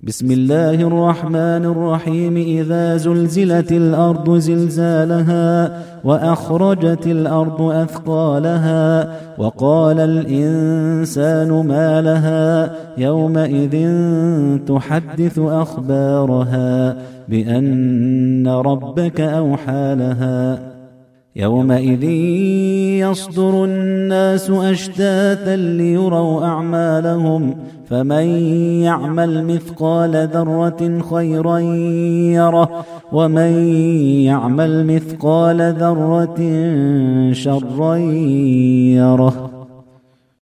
بسم الله الرحمن الرحيم. إذا زلزلت الأرض زلزالها وأخرجت الأرض أثقالها وقال الإنسان ما لها يومئذ تحدث أخبارها بأن ربك أوحى لها يومئذ يصدر الناس أشتاتا ليروا أعمالهم فمن يعمل مثقال ذرة خيرا يره ومن يعمل مثقال ذرة شرا يره.